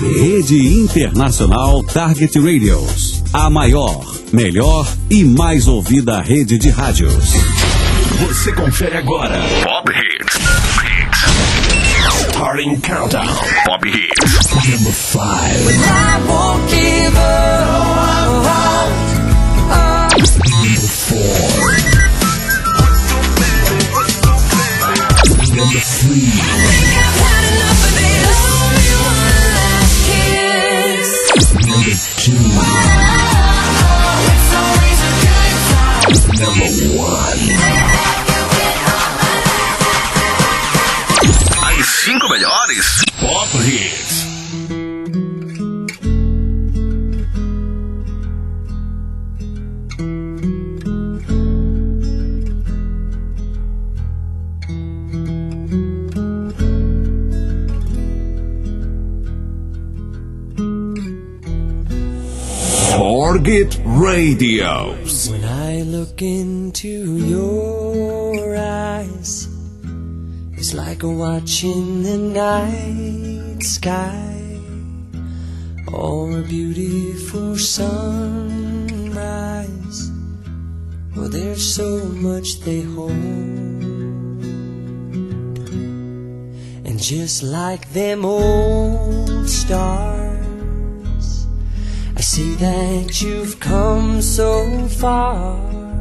Rede Internacional Target Radios. A maior, melhor e mais ouvida rede de rádios. Você confere agora Pop Hits. Starting Countdown. Pop Hits. Number 5. I won't give up. Number 4. Number 3. I've had enough of it. Only one last kiss. Number 2. It's always a good time. Number 1. As 5 melhores Pop Hits. Target Radios. When I look into your eyes, it's like watching the night sky or a beautiful sunrise. Well, there's so much they hold, and just like them old stars, I see that you've come so far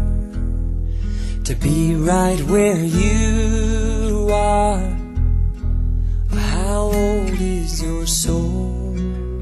to be right where you are. How old is your soul?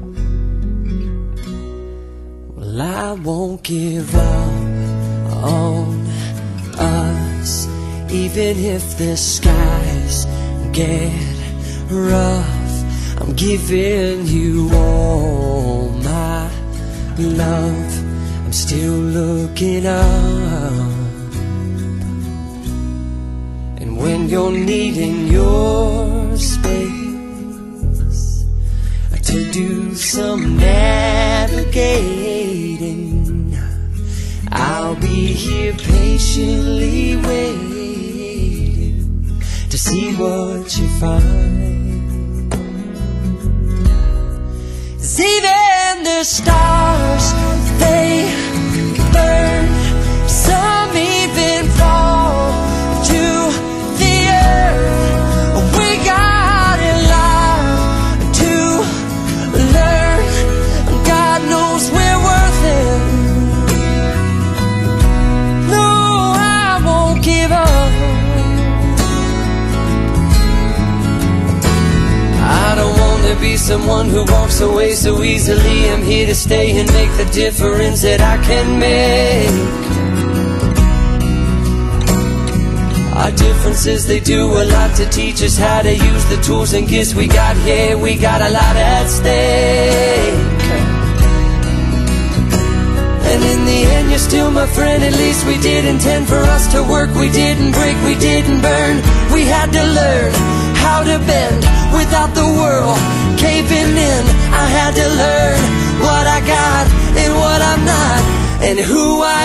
Well, I won't give up on us, even if the skies get rough. I'm giving you all my love. I'm still looking up. And when you're needing your space to do some navigating, I'll be here patiently waiting to see what you find. 'Cause even the stars, they burn, some even fall to the earth. We got a lot to learn. God knows we're worth it. No, I won't give up. I don't want to be someone who walks away so easily. I'm here to stay and make the difference that I can make. Our differences, they do a lot to teach us how to use the tools and gifts we got here. We got a lot at stake. And in the end, you're still my friend. At least we did intend for us to work. We didn't break, we didn't burn. We had to learn how to bend without the world caving in. I had to learn what I got and what I'm not, and who I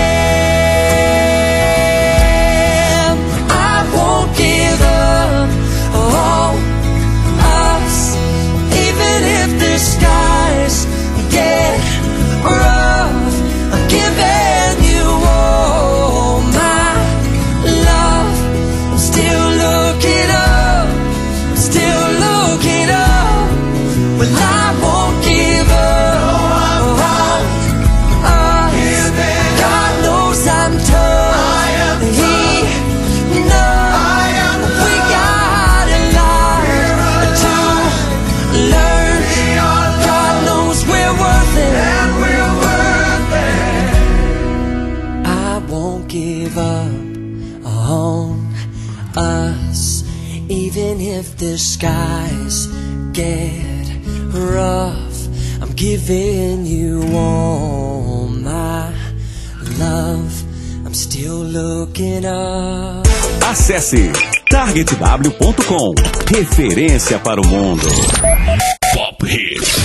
am. I won't give up on us, even if the skies get rough. I'm giving you all my love. I'm still looking up, still looking up. Well, I won't give up on us. God knows I'm tough. He knows we got a lot to learn. God knows we're worth it. I won't give up on us, even if the skies get rough. I'm giving you all my love. I'm still looking up. Acesse targetw.com. Referência para o mundo. Pop Hits.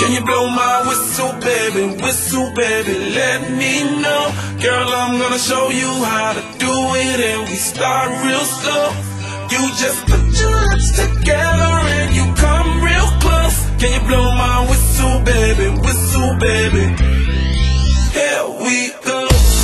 Can you blow my whistle, baby? Whistle, baby, let me know. Girl, I'm gonna show you how to do it, and we start real slow. You just put your lips together and you come real close. Can you blow my whistle, baby? Whistle, baby. Here we go.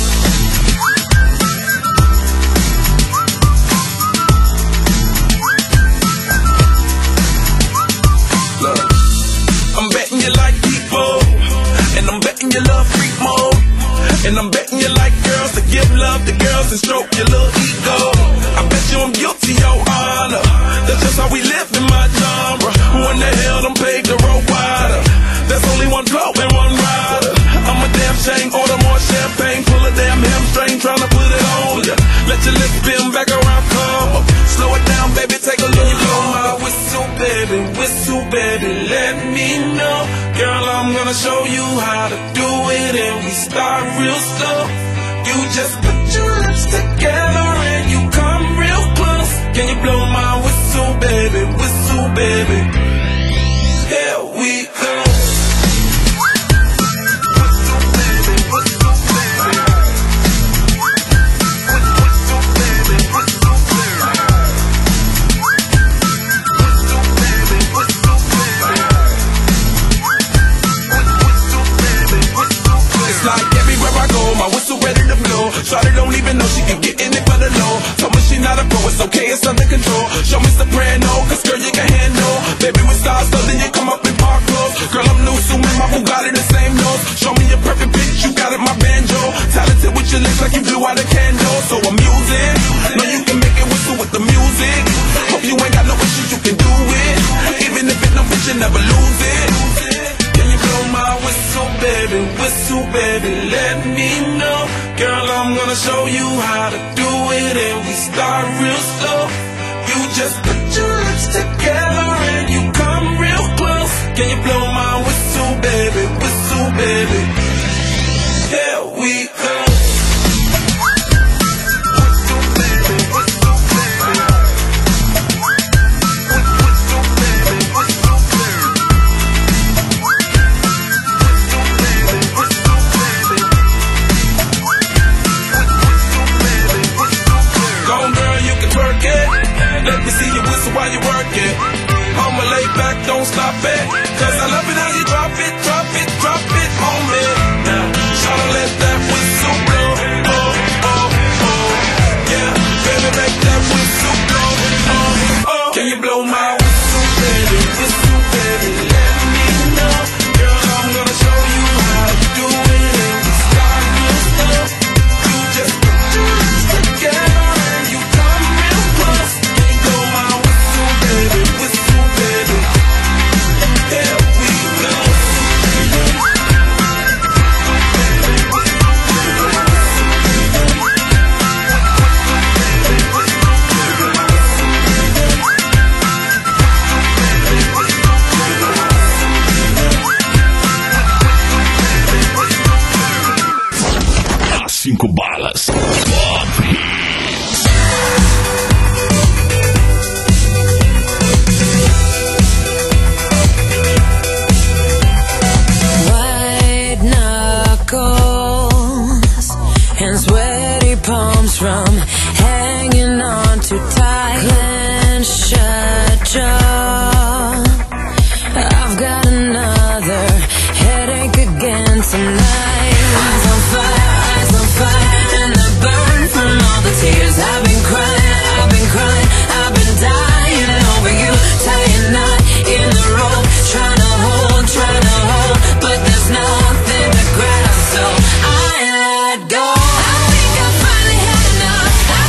Look, I'm betting you like people, and I'm betting you love freak mode, and I'm betting you like girls to give love to girls and stroke your little ego. I bet you I'm guilty, your honor. That's just how we live in my genre. Who in the hell done paved the road wider? There's only one blow and one rider. I'm a damn shame, order more champagne, pull a damn hamstring, tryna put it on ya. Let your lips spin back around, come up. Slow it down, baby, take a look. Blow my whistle, baby, let me know. Girl, I'm gonna show you how to do it, and we start real slow. You just put your lips together and you come real close. Can you blow my whistle, baby? Whistle, baby. Here we go. Shawty don't even know she can get in it for the low. Told me she not a pro, it's okay, it's under control. Show me soprano, cause girl you can handle. Baby with stars, so then you come up in park clothes. Girl I'm new, so my Bugatti the same nose. Show me your perfect pitch, you got it, my banjo. Talented with your lips like you blew out a candle. So I'm using, know you can make it whistle with the music. Hope you ain't got no issues, you can do it. Even if it don't fit, you never lose it. Can you blow my whistle, baby, let me know. Girl, I'm gonna show you how to do it, and we start real slow. You just put your lips together and you come real close. Can you blow my whistle, baby? Here we go. Let me see you whistle while you work it. I'ma lay back, don't stop it. Cause I love it how you drop it, drop it, drop it on me. Now, tryna let that whistle blow. Oh, oh, oh. Yeah, baby, make that whistle blow. Oh, oh. Can you blow my whistle, baby? Whistle, baby, let me know. Girl, I'm gonna show you how to do it, and we start real slow. You just put your lips together and you come real close. Cinco balas. White knuckles and sweaty palms from hanging on too tight. Clenched shut jaw. I've got another headache again tonight. Eyes on fire, and I burn from all the tears. I've been crying, I've been dying over you. Tying knot in the rope, trying to hold, but there's nothing to grab, so I let go. I think I finally had enough. I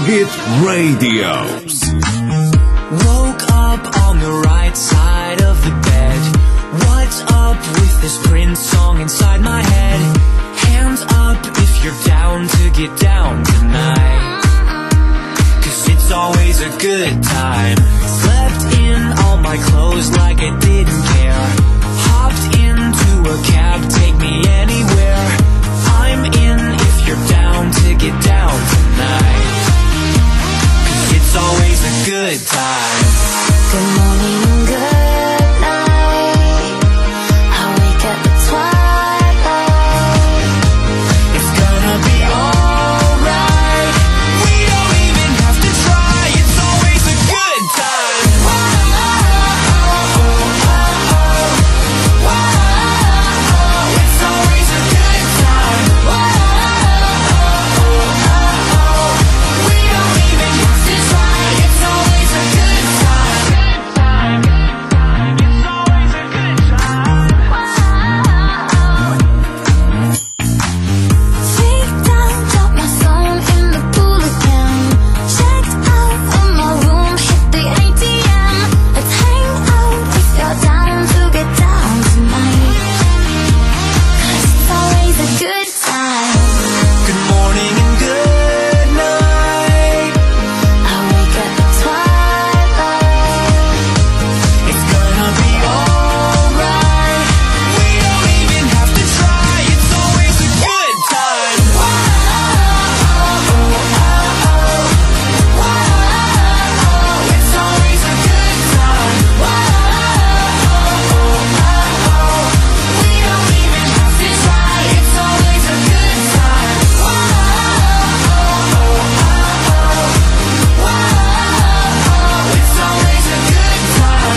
Hit Radios. Woke up on the right side of the bed. What's up with this Prince song inside my head? Hands up if you're down to get down tonight. 'Cause it's always a good time. Slept in all my clothes like I didn't care. Hopped into a cab, take me anywhere. I'm in if you're down to get down tonight. 'Cause it's always a good time. Good morning, good night. I wake up at twilight. It's gonna be alright. We don't even have to try. It's always a good time. It's always a good time. We don't even have to try. It's always a good time. It's always a good time. Take down, drop my phone in the pool again. Checked out of my room, hit the ATM. Let's hang out if you're down to get down tonight. 'Cause it's always a good time. Good morning and good night. I wake up at twilight. It's gonna be alright. We don't even have to try. It's always a good time. It's always a good time. We don't even have to try. It's always a good time. It's always a good time.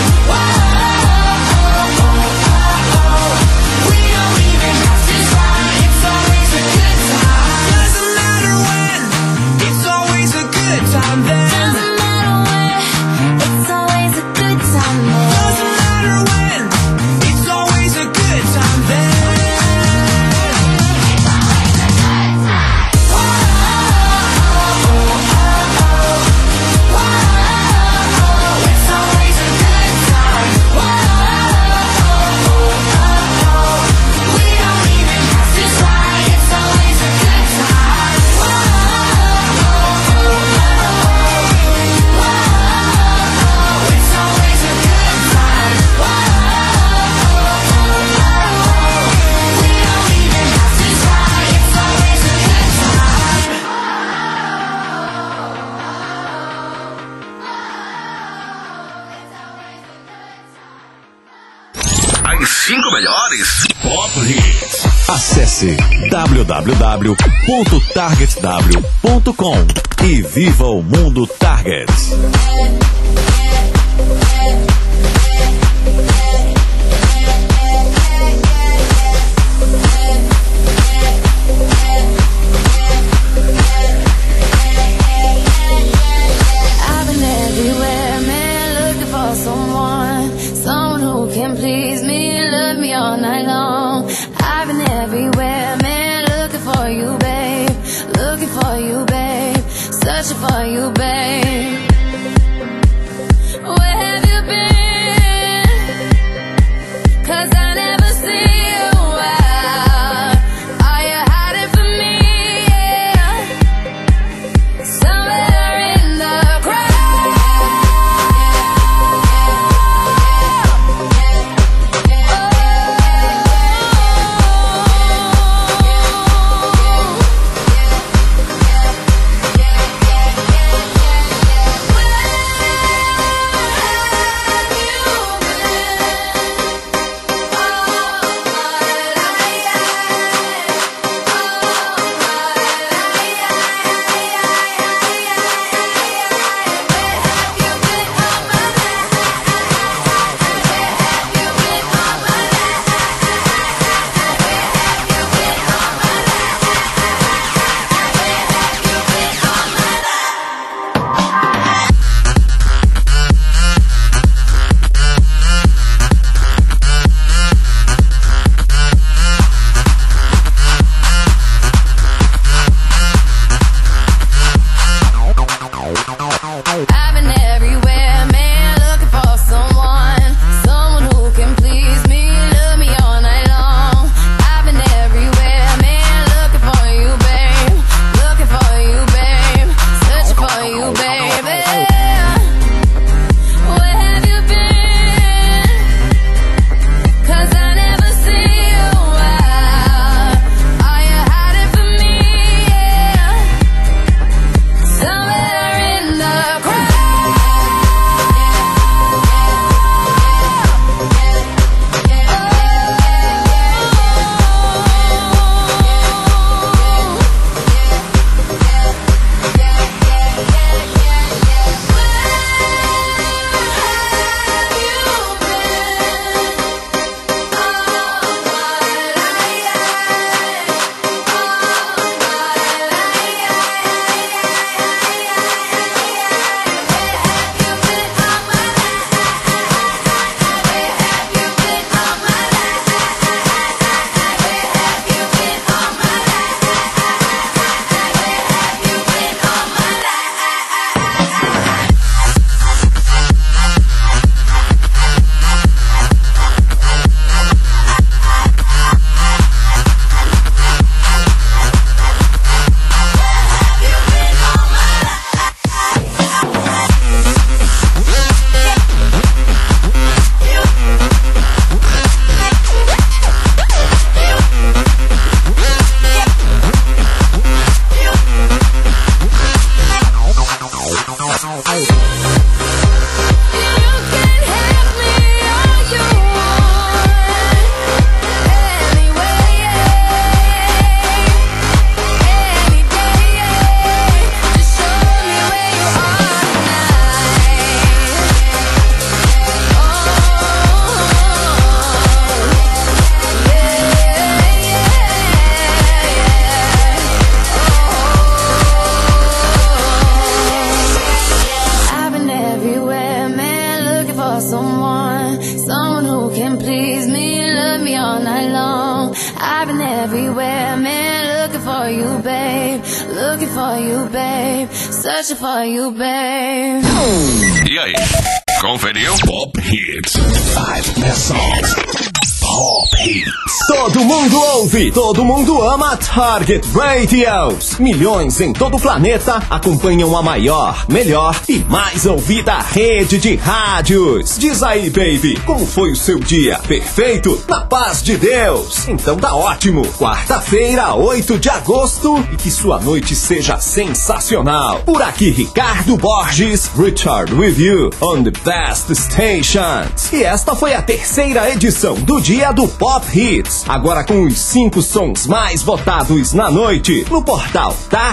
We don't even have to try. It's always a good time. Doesn't matter when. It's always a good time then. Doesn't matter where, it's always a good time there. Doesn't matter when. It's always a good time then. It's always a good time. We don't even have to try. It's always a good time. It's always a good time. We don't even have to try. It's always a good time. As 5 melhores. Top Hits. Acesse www.targetw.com e viva o mundo Target. I've been everywhere, man, looking for someone who can please me, love me all night long. I've been everywhere, man, looking for you, babe, searching for you, babe. Where have you been? 'Cause I never see you out. Are you hiding from me? Yeah. Somewhere in the crowd. Where have you been? I've been everywhere, man, looking for someone who can please me, love me all night long. I've been everywhere, man, looking for you, babe, searching for you, baby. Where have you been? 'Cause I never see you out. Are you hiding from me? Yeah. Somewhere in the crowd. Someone who can please me, love me all night long. I've been everywhere, man, looking for you, babe, searching for you, babe. E aí, conferiu? Pop Hits. 5 Best Songs. Pop Hits. Todo mundo ouve, todo mundo ama Target Radios. Milhões em todo o planeta acompanham a maior, melhor e mais ouvida rede de rádios. Diz aí, baby, como foi o seu dia? Perfeito? Na paz de Deus? Então tá ótimo. Quarta-feira, 8 de agosto, e que sua noite seja sensacional. Por aqui, Ricardo Borges, Richard with you on the best stations. E esta foi a terceira edição do Dia do Pop Hits. Agora com os 5 sons mais votados na noite no portal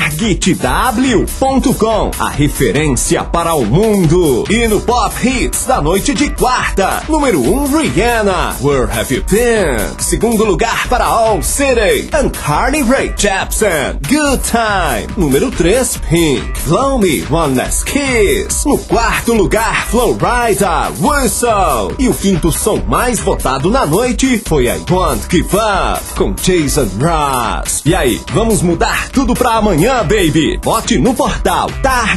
targetw.com, a referência para o mundo. E no Pop Hits da noite de quarta, número 1, Rihanna, Where Have You Been? Segundo lugar para All City and Carly Rae Jepsen, Good Time. Número 3, Pink, Blow Me One Last Kiss. No quarto lugar, Flowrider, Whistle. E o quinto som mais votado na noite foi I Won't Give Up, com Jason Mraz. E aí, vamos mudar tudo pra amanhã, baby? Vote no portal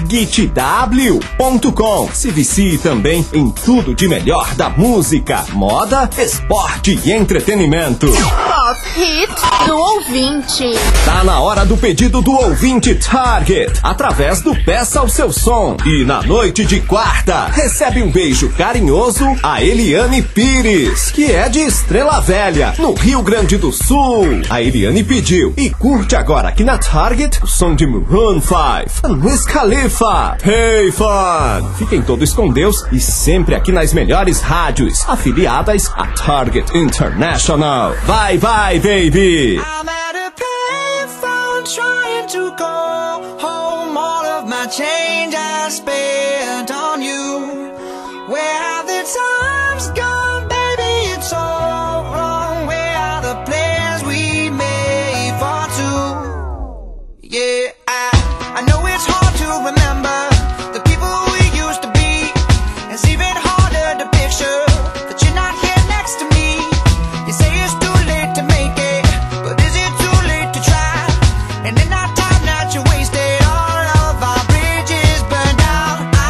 targetw.com. Se vicie também em tudo de melhor da música, moda, esporte e entretenimento. Pop Hit do ouvinte. Tá na hora do pedido do ouvinte Target, através do Peça o Seu Som. E na noite de quarta, recebe um beijo carinhoso a Eliane Pires, que é de Estrela Velha, no Rio Grande do Sul. A Eliane pediu e curte agora aqui na Target o som de Maroon 5 e Wiz Khalifa, Hey Fun. Fiquem todos com Deus e sempre aqui nas melhores rádios afiliadas a Target International. Vai, vai, baby! I'm at a payphone trying to call home. All of my change I spent on you. Where have the times gone, baby? It's all wrong. Where are the plans we made for two? Yeah, I know it's hard to remember the people we used to be. It's even harder to picture that you're not here next to me. You say it's too late to make it, but is it too late to try? And in our time that you wasted, all of our bridges burned down. I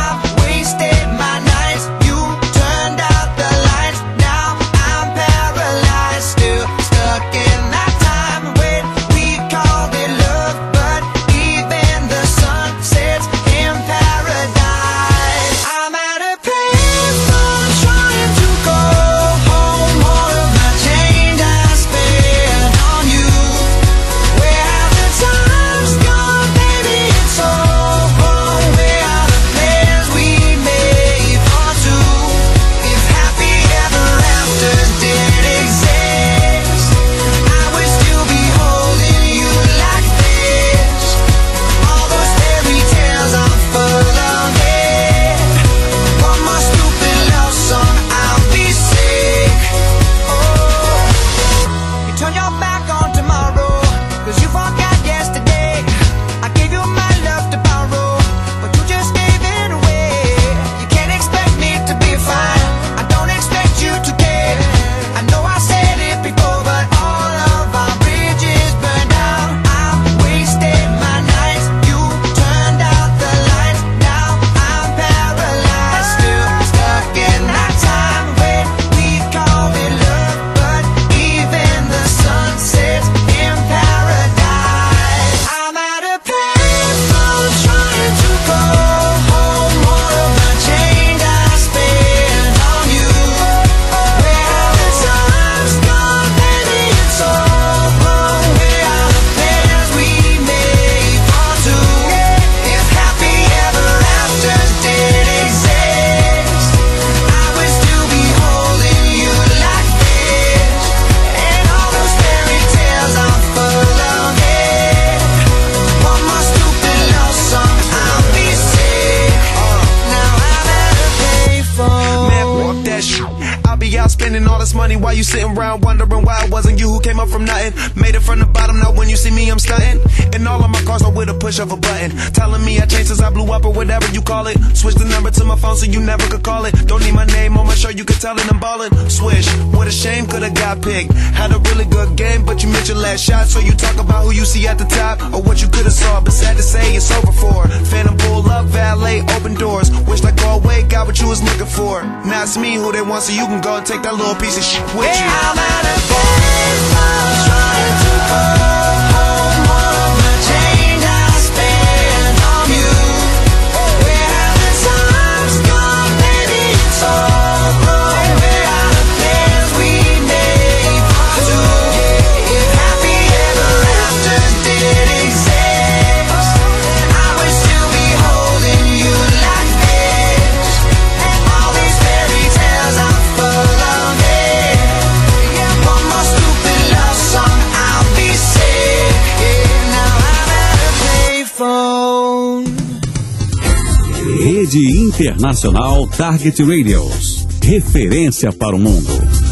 spending all this money while you sitting around wondering why it wasn't you who came up from nothing. Made it from the bottom, now when you see me I'm stunting. And all of my cars are with a push of a button, telling me I changed since I blew up or whatever you call it. Switch the number to my phone so you never could call it. Don't need my name on my shirt, you could tell it I'm ballin'. Swish, what a shame, could've got picked. Had a really good game, but you missed your last shot. So you talk about who you see at the top or what you could've saw, but sad to say it's over for. Phantom pull up, valet, open doors. Wish I go away, got what you was looking for. Now it's me who they want, so you can go and take that little piece of shit with you. I'm at a baseball trying to go home. All of my change I spent on you. Where have the times gone, baby? It's all gone. Where are the plans we made for two? If happy ever after did exist, I would still be holding you like this. And all these fairy tales are full of it. Yeah, one more stupid love song, I'll be sick. Yeah, now I'm at a payphone. Rede Internacional Target Radios. Referência para o mundo.